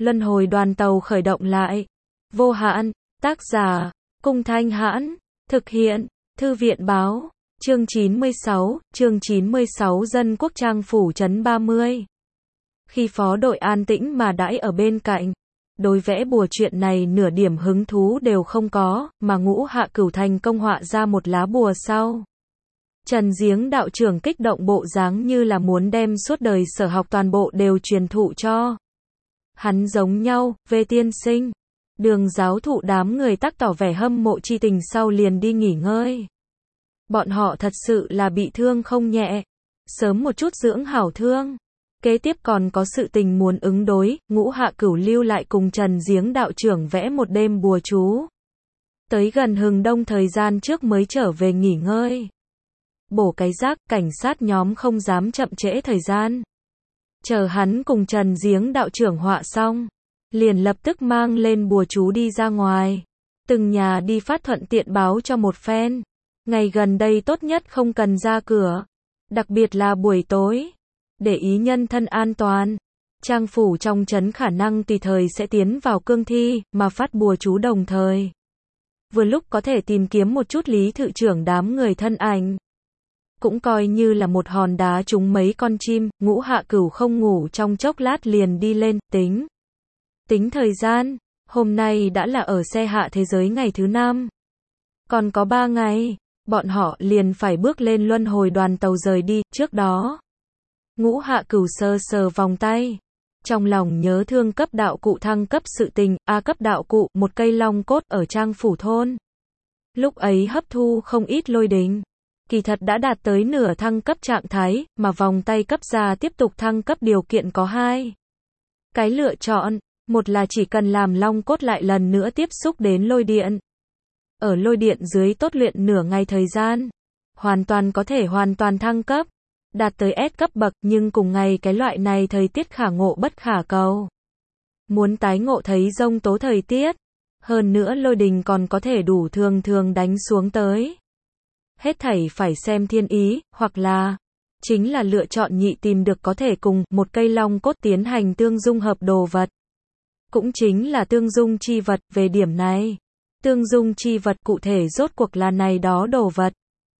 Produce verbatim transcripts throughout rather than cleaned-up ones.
Luân hồi đoàn tàu khởi động lại. Vô hạn, tác giả, Cung Thanh Hãn, thực hiện, Thư viện Báo, chương chín mươi sáu, chương chín mươi sáu Dân Quốc Trang phủ trấn ba mươi. Khi phó đội an tĩnh mà đãi ở bên cạnh, đối vẽ bùa chuyện này nửa điểm hứng thú đều không có, mà Ngũ Hạ Cửu thành công họa ra một lá bùa sau. Trần Giếng đạo trưởng kích động bộ dáng như là muốn đem suốt đời sở học toàn bộ đều truyền thụ cho hắn giống nhau. Về tiên sinh, Đường giáo thụ đám người tắc tỏ vẻ hâm mộ chi tình sau liền đi nghỉ ngơi. Bọn họ thật sự là bị thương không nhẹ, sớm một chút dưỡng hảo thương. Kế tiếp còn có sự tình muốn ứng đối, Ngũ Hạ Cửu lưu lại cùng Trần Giếng đạo trưởng vẽ một đêm bùa chú. Tới gần hừng đông thời gian trước mới trở về nghỉ ngơi. Bổ cái rác, cảnh sát nhóm không dám chậm trễ thời gian. Chờ hắn cùng Trần Giếng đạo trưởng họa xong, liền lập tức mang lên bùa chú đi ra ngoài. Từng nhà đi phát thuận tiện báo cho một phen. Ngày gần đây tốt nhất không cần ra cửa. Đặc biệt là buổi tối. Để ý nhân thân an toàn. Trang phủ trong trấn khả năng tùy thời sẽ tiến vào cương thi, mà phát bùa chú đồng thời. Vừa lúc có thể tìm kiếm một chút Lý Thự trưởng đám người thân ảnh. Cũng coi như là một hòn đá trúng mấy con chim. Ngũ Hạ Cửu không ngủ trong chốc lát liền đi lên, tính. Tính thời gian, hôm nay đã là ở xe hạ thế giới ngày thứ năm. Còn có ba ngày, bọn họ liền phải bước lên luân hồi đoàn tàu rời đi. Trước đó, Ngũ Hạ Cửu sờ sờ vòng tay, trong lòng nhớ thương cấp đạo cụ thăng cấp sự tình. A cấp đạo cụ, một cây long cốt ở Trang phủ thôn. Lúc ấy hấp thu không ít lôi đình, kỳ thật đã đạt tới nửa thăng cấp trạng thái, mà vòng tay cấp ra tiếp tục thăng cấp điều kiện có hai cái lựa chọn. Một là chỉ cần làm long cốt lại lần nữa tiếp xúc đến lôi điện. Ở lôi điện dưới tốt luyện nửa ngày thời gian, hoàn toàn có thể hoàn toàn thăng cấp, đạt tới S cấp bậc, nhưng cùng ngày cái loại này thời tiết khả ngộ bất khả cầu. Muốn tái ngộ thấy giông tố thời tiết, hơn nữa lôi đình còn có thể đủ thường thường đánh xuống tới. Hết thảy phải xem thiên ý, hoặc là, chính là lựa chọn nhị tìm được có thể cùng một cây long cốt tiến hành tương dung hợp đồ vật. Cũng chính là tương dung chi vật. Về điểm này, tương dung chi vật cụ thể rốt cuộc là này đó đồ vật.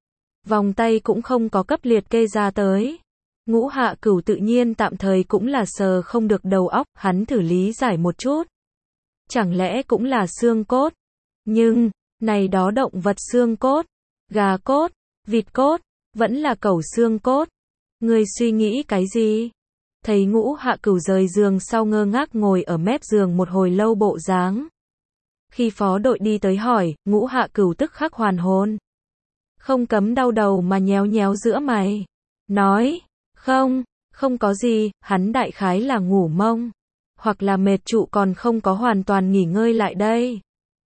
Vòng tay cũng không có cấp liệt kê ra tới. Ngũ Hạ Cửu tự nhiên tạm thời cũng là sờ không được đầu óc, hắn thử lý giải một chút. Chẳng lẽ cũng là xương cốt? Nhưng, này đó động vật xương cốt, gà cốt, vịt cốt, vẫn là cẩu xương cốt. Ngươi suy nghĩ cái gì? Thấy Ngũ Hạ Cửu rời giường sau ngơ ngác ngồi ở mép giường một hồi lâu bộ dáng. Khi phó đội đi tới hỏi, Ngũ Hạ Cửu tức khắc hoàn hồn. Không cấm đau đầu mà nhéo nhéo giữa mày. Nói, không, không có gì, hắn đại khái là ngủ mông. Hoặc là mệt trụ còn không có hoàn toàn nghỉ ngơi lại đây.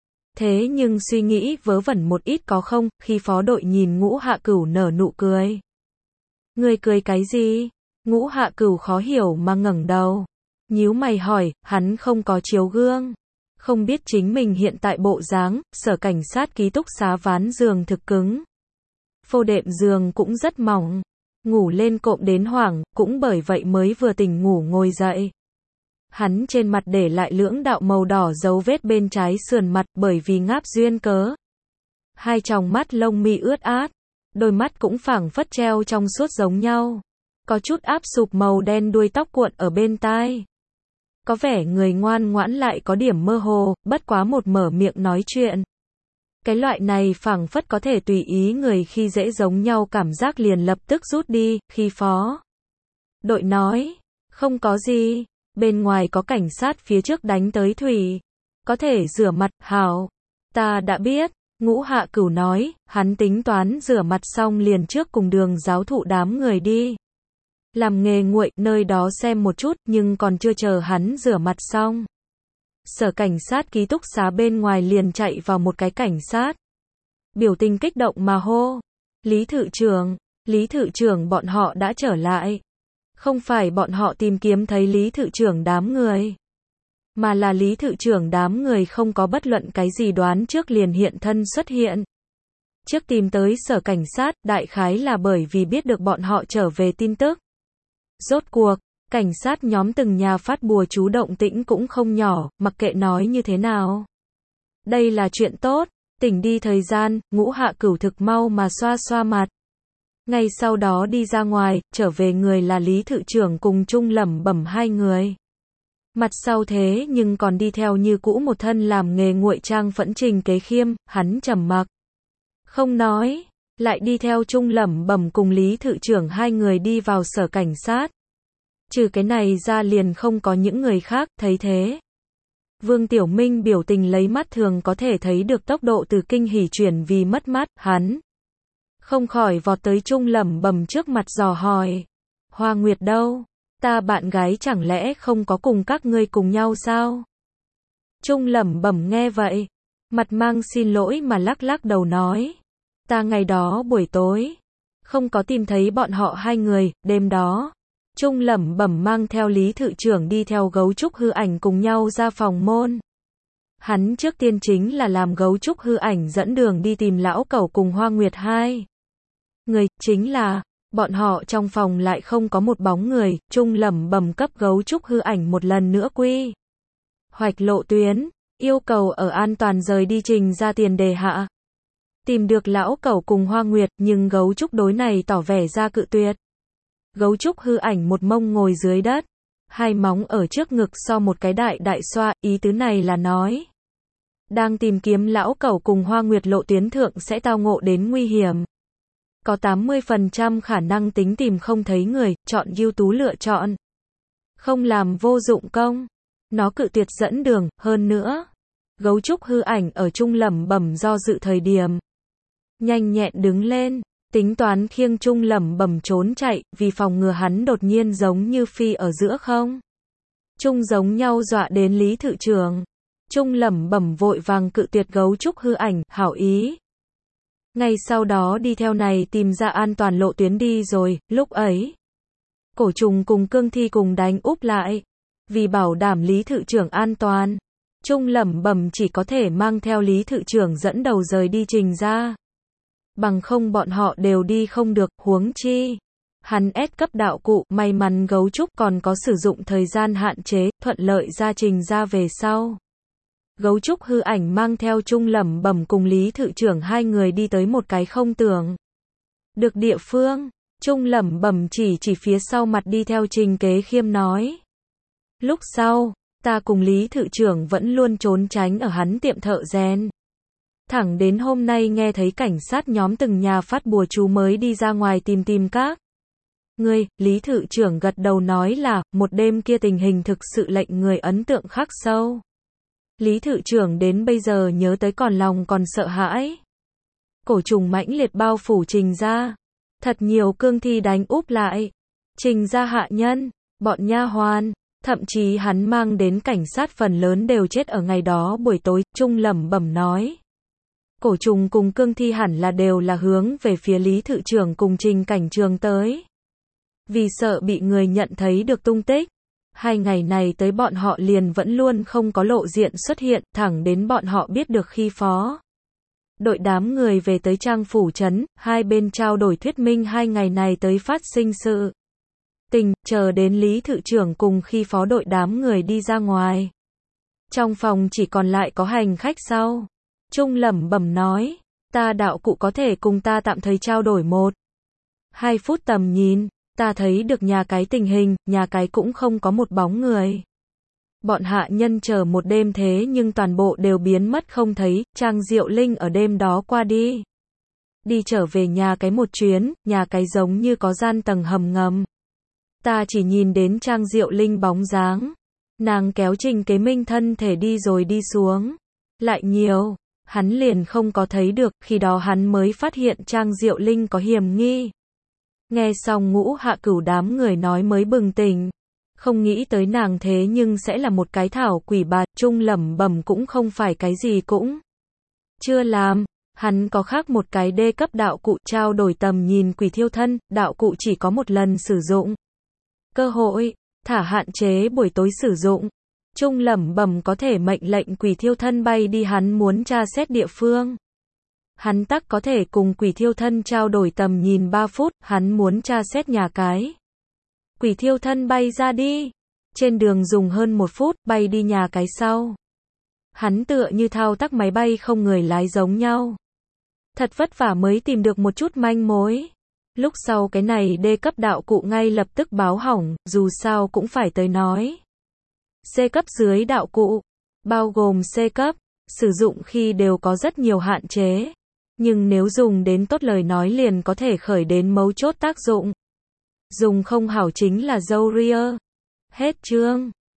Thế nhưng suy nghĩ vớ vẩn một ít có không? Khi phó đội nhìn Ngũ Hạ Cửu nở nụ cười. Ngươi cười cái gì? Ngũ Hạ Cửu khó hiểu mà ngẩng đầu, nhíu mày hỏi, hắn không có chiếu gương, không biết chính mình hiện tại bộ dáng. Sở cảnh sát ký túc xá ván giường thực cứng, phô đệm giường cũng rất mỏng, ngủ lên cộm đến hoảng, cũng bởi vậy mới vừa tỉnh ngủ ngồi dậy. Hắn trên mặt để lại lưỡng đạo màu đỏ dấu vết bên trái sườn mặt, bởi vì ngáp duyên cớ. Hai tròng mắt lông mi ướt át, đôi mắt cũng phảng phất treo trong suốt giống nhau. Có chút áp sụp màu đen, đuôi tóc cuộn ở bên tai. Có vẻ người ngoan ngoãn lại có điểm mơ hồ, bất quá một mở miệng nói chuyện. Cái loại này phảng phất có thể tùy ý người khi dễ giống nhau cảm giác liền lập tức rút đi. Khi phó đội nói, không có gì, bên ngoài có cảnh sát phía trước đánh tới thủy, có thể rửa mặt. Hảo, ta đã biết. Ngũ Hạ Cửu nói, hắn tính toán rửa mặt xong liền trước cùng Đường giáo thụ đám người đi làm nghề nguội, nơi đó xem một chút. Nhưng còn chưa chờ hắn rửa mặt xong, sở cảnh sát ký túc xá bên ngoài liền chạy vào một cái cảnh sát, biểu tình kích động mà hô, Lý Thự trưởng, Lý Thự trưởng bọn họ đã trở lại. Không phải bọn họ tìm kiếm thấy Lý Thự trưởng đám người, mà là Lý Thự trưởng đám người không có bất luận cái gì đoán trước liền hiện thân xuất hiện. Trước tìm tới sở cảnh sát, đại khái là bởi vì biết được bọn họ trở về tin tức. Rốt cuộc, Cảnh sát nhóm từng nhà phát bùa chú động tĩnh cũng không nhỏ, mặc kệ nói như thế nào. Đây là chuyện tốt, tỉnh đi thời gian, Ngũ Hạ Cửu thực mau mà xoa xoa mặt. Ngay sau đó đi ra ngoài, trở về người là Lý Thự Trưởng cùng Trung lẩm bẩm hai người. Mặt sau thế nhưng còn đi theo như cũ một thân làm nghề nguội trang phẫn Trình Kế Khiêm, hắn trầm mặc. Không nói, lại đi theo Trung lẩm bẩm cùng Lý Thự Trưởng hai người đi vào sở cảnh sát. Trừ cái này ra liền không có những người khác, thấy thế. Vương Tiểu Minh biểu tình lấy mắt thường có thể thấy được tốc độ từ kinh hỉ chuyển vì mất mát, hắn không khỏi vọt tới Trung lẩm bẩm trước mặt dò hỏi. Hoa Nguyệt đâu? Ta bạn gái chẳng lẽ không có cùng các ngươi cùng nhau sao? Trung lẩm bẩm nghe vậy, mặt mang xin lỗi mà lắc lắc đầu nói. Ta ngày đó buổi tối, không có tìm thấy bọn họ hai người, đêm đó. Trung lẩm bẩm mang theo Lý Thự Trưởng đi theo Gấu Trúc Hư Ảnh cùng nhau ra phòng môn. Hắn trước tiên chính là làm Gấu Trúc Hư Ảnh dẫn đường đi tìm lão cẩu cùng Hoa Nguyệt hai người, chính là, bọn họ trong phòng lại không có một bóng người, Trung lẩm bẩm cấp Gấu Trúc Hư Ảnh một lần nữa quy hoạch lộ tuyến, yêu cầu ở an toàn rời đi Trình ra tiền đề hạ. Tìm được lão cẩu cùng Hoa Nguyệt, nhưng Gấu Trúc đối này tỏ vẻ ra cự tuyệt. Gấu Trúc Hư Ảnh một mông ngồi dưới đất, hai móng ở trước ngực so một cái đại đại xoa, ý tứ này là nói. Đang tìm kiếm lão cẩu cùng Hoa Nguyệt lộ tuyến thượng sẽ tao ngộ đến nguy hiểm. Có tám mươi phần trăm khả năng tính tìm không thấy người, chọn ưu tú lựa chọn. Không làm vô dụng công. Nó cự tuyệt dẫn đường, hơn nữa. Gấu Trúc Hư Ảnh ở Trung lẩm bẩm do dự thời điểm. Nhanh nhẹn đứng lên, tính toán khiêng Trung lẩm bẩm trốn chạy, vì phòng ngừa hắn đột nhiên giống như phi ở giữa không. Trung giống nhau dọa đến Lý Thự Trưởng. Trung lẩm bẩm vội vàng cự tuyệt Gấu Trúc Hư Ảnh, hảo ý. Ngay sau đó đi theo này tìm ra an toàn lộ tuyến đi rồi, lúc ấy. Cổ Trùng cùng Cương Thi cùng đánh úp lại. Vì bảo đảm Lý Thự Trưởng an toàn, Trung lẩm bẩm chỉ có thể mang theo Lý Thự Trưởng dẫn đầu rời đi Trình ra. Bằng không bọn họ đều đi không được, huống chi. Hắn ép cấp đạo cụ, may mắn Gấu Trúc còn có sử dụng thời gian hạn chế, thuận lợi ra Trình ra về sau. Gấu Trúc Hư Ảnh mang theo Trung lẩm bẩm cùng Lý Thự Trưởng hai người đi tới một cái không tưởng được địa phương. Trung lẩm bẩm chỉ chỉ phía sau mặt đi theo Trình Kế Khiêm nói. Lúc sau, ta cùng Lý Thự Trưởng vẫn luôn trốn tránh ở hắn tiệm thợ rèn. Thẳng đến hôm nay nghe thấy cảnh sát nhóm từng nhà phát bùa chú mới đi ra ngoài tìm tìm các người. Lý Thự Trưởng gật đầu nói là, một đêm kia tình hình thực sự lệnh người ấn tượng khắc sâu. Lý Thự Trưởng đến bây giờ nhớ tới còn lòng còn sợ hãi. Cổ trùng mãnh liệt bao phủ Trình ra. Thật nhiều cương thi đánh úp lại. Trình ra hạ nhân, bọn nha hoàn, thậm chí hắn mang đến cảnh sát phần lớn đều chết ở ngày đó buổi tối, Trung lẩm bẩm nói. Cổ trùng cùng cương thi hẳn là đều là hướng về phía Lý Thự Trưởng cùng Trình Cảnh Trường tới. Vì sợ bị người nhận thấy được tung tích. Hai ngày này tới bọn họ liền vẫn luôn không có lộ diện xuất hiện, thẳng đến bọn họ biết được khi phó. Đội đám người về tới Trang Phủ Trấn, hai bên trao đổi thuyết minh hai ngày này tới phát sinh sự tình, chờ đến Lý Thự Trưởng cùng khi phó đội đám người đi ra ngoài. Trong phòng chỉ còn lại có hành khách sau. Trung lẩm bẩm nói, ta đạo cụ có thể cùng ta tạm thời trao đổi một. Hai phút tầm nhìn, ta thấy được nhà cái tình hình, nhà cái cũng không có một bóng người. Bọn hạ nhân chờ một đêm thế nhưng toàn bộ đều biến mất không thấy, Trang Diệu Linh ở đêm đó qua đi. Đi trở về nhà cái một chuyến, nhà cái giống như có gian tầng hầm ngầm. Ta chỉ nhìn đến Trang Diệu Linh bóng dáng. Nàng kéo Trình Kế Minh thân thể đi rồi đi xuống. Lại nhiều, hắn liền không có thấy được, khi đó hắn mới phát hiện Trang Diệu Linh có hiểm nghi. Nghe xong Ngũ Hạ Cửu đám người nói mới bừng tỉnh. Không nghĩ tới nàng thế nhưng sẽ là một cái thảo quỷ bà, Trung lẩm bẩm cũng không phải cái gì cũng chưa làm. Hắn có khác một cái đê cấp đạo cụ trao đổi tầm nhìn quỷ thiêu thân, đạo cụ chỉ có một lần sử dụng. Cơ hội, thả hạn chế buổi tối sử dụng. Trung lẩm bẩm có thể mệnh lệnh quỷ thiêu thân bay đi hắn muốn tra xét địa phương. Hắn tắc có thể cùng quỷ thiêu thân trao đổi tầm nhìn ba phút, hắn muốn tra xét nhà cái. Quỷ thiêu thân bay ra đi. Trên đường dùng hơn một phút, bay đi nhà cái sau. Hắn tựa như thao tác máy bay không người lái giống nhau. Thật vất vả mới tìm được một chút manh mối. Lúc sau cái này D cấp đạo cụ ngay lập tức báo hỏng, dù sao cũng phải tới nói. C cấp dưới đạo cụ, bao gồm C cấp, sử dụng khi đều có rất nhiều hạn chế. Nhưng nếu dùng đến tốt lời nói liền có thể khởi đến mấu chốt tác dụng. Dùng không hảo chính là dâu ria. Hết chương.